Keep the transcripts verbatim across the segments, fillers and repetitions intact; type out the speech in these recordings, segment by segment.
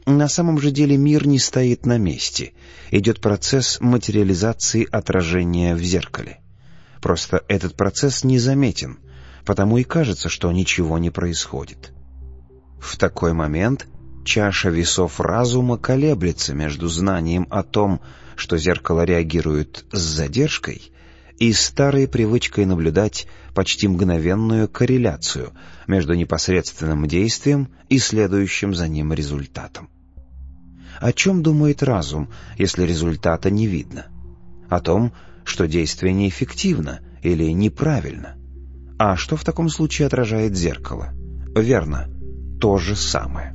На самом же деле мир не стоит на месте. Идет процесс материализации отражения в зеркале. Просто этот процесс незаметен, потому и кажется, что ничего не происходит. В такой момент чаша весов разума колеблется между знанием о том, что зеркало реагирует с задержкой, и старой привычкой наблюдать почти мгновенную корреляцию между непосредственным действием и следующим за ним результатом. О чем думает разум, если результата не видно? О том, что действие неэффективно или неправильно. А что в таком случае отражает зеркало? Верно, то же самое.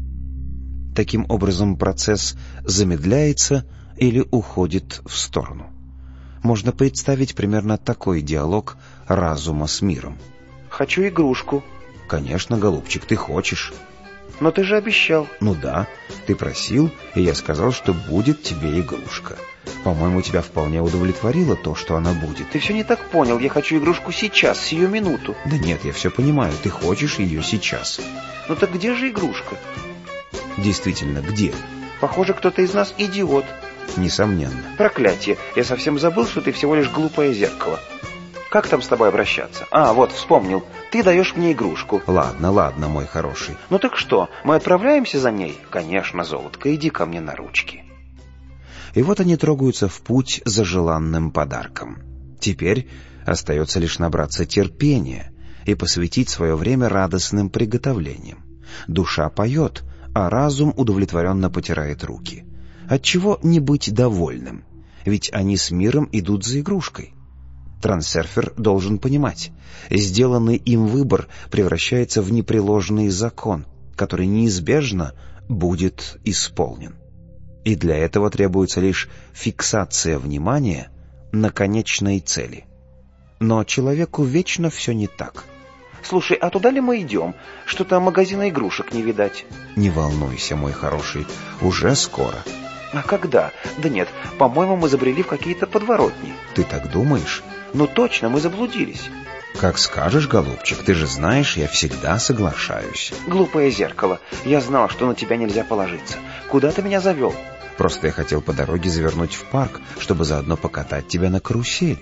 Таким образом, процесс замедляется или уходит в сторону. Можно представить примерно такой диалог разума с миром. «Хочу игрушку». «Конечно, голубчик, ты хочешь». «Но ты же обещал». «Ну да, ты просил, и я сказал, что будет тебе игрушка. По-моему, тебя вполне удовлетворило то, что она будет». «Ты все не так понял, я хочу игрушку сейчас, сию минуту». «Да нет, я все понимаю, ты хочешь ее сейчас». «Ну так где же игрушка?» «Действительно, где?» «Похоже, кто-то из нас идиот». «Несомненно». «Проклятие, я совсем забыл, что ты всего лишь глупое зеркало. Как там с тобой обращаться? А, вот, вспомнил. Ты даешь мне игрушку». «Ладно, ладно, мой хороший». «Ну так что, мы отправляемся за ней?» «Конечно, золотко, иди ко мне на ручки». И вот они трогаются в путь за желанным подарком. Теперь остается лишь набраться терпения и посвятить свое время радостным приготовлениям. Душа поет, а разум удовлетворенно потирает руки. Отчего не быть довольным? Ведь они с миром идут за игрушкой. Трансерфер должен понимать, сделанный им выбор превращается в непреложный закон, который неизбежно будет исполнен. И для этого требуется лишь фиксация внимания на конечной цели. Но человеку вечно все не так. «Слушай, а туда ли мы идем? Что-то магазина игрушек не видать». «Не волнуйся, мой хороший, уже скоро». «А когда? Да нет, по-моему, мы забрели в какие-то подворотни». «Ты так думаешь?» «Ну точно, мы заблудились». «Как скажешь, голубчик, ты же знаешь, я всегда соглашаюсь». «Глупое зеркало, я знал, что на тебя нельзя положиться. Куда ты меня завел?» «Просто я хотел по дороге завернуть в парк, чтобы заодно покатать тебя на карусели».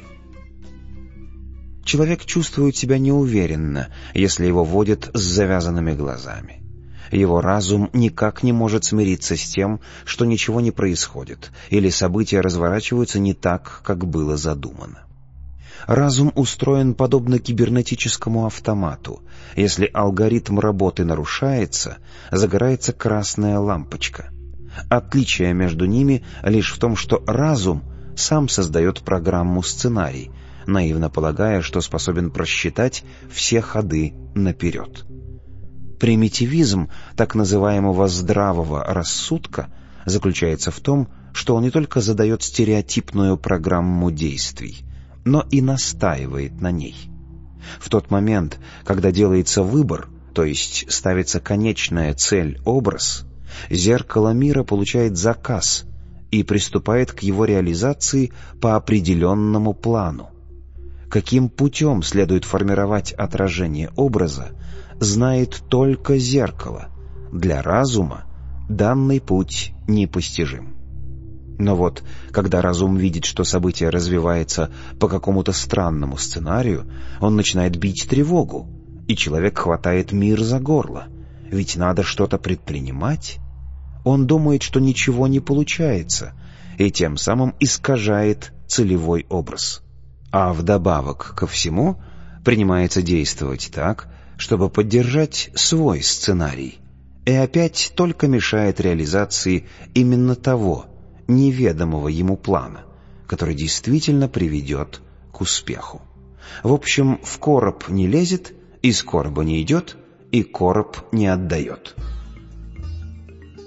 Человек чувствует себя неуверенно, если его водят с завязанными глазами. Его разум никак не может смириться с тем, что ничего не происходит, или события разворачиваются не так, как было задумано. Разум устроен подобно кибернетическому автомату. Если алгоритм работы нарушается, загорается красная лампочка. Отличие между ними лишь в том, что разум сам создает программу-сценарий, наивно полагая, что способен просчитать все ходы наперед. Примитивизм так называемого здравого рассудка заключается в том, что он не только задает стереотипную программу действий, но и настаивает на ней. В тот момент, когда делается выбор, то есть ставится конечная цель-образ, зеркало мира получает заказ и приступает к его реализации по определенному плану. Каким путем следует формировать отражение образа, знает только зеркало. Для разума данный путь непостижим. Но вот, когда разум видит, что событие развивается по какому-то странному сценарию, он начинает бить тревогу, и человек хватает мир за горло. Ведь надо что-то предпринимать. Он думает, что ничего не получается, и тем самым искажает целевой образ. А вдобавок ко всему принимается действовать так, чтобы поддержать свой сценарий, и опять только мешает реализации именно того неведомого ему плана, который действительно приведет к успеху. В общем, в короб не лезет, из короба не идет, и короб не отдает.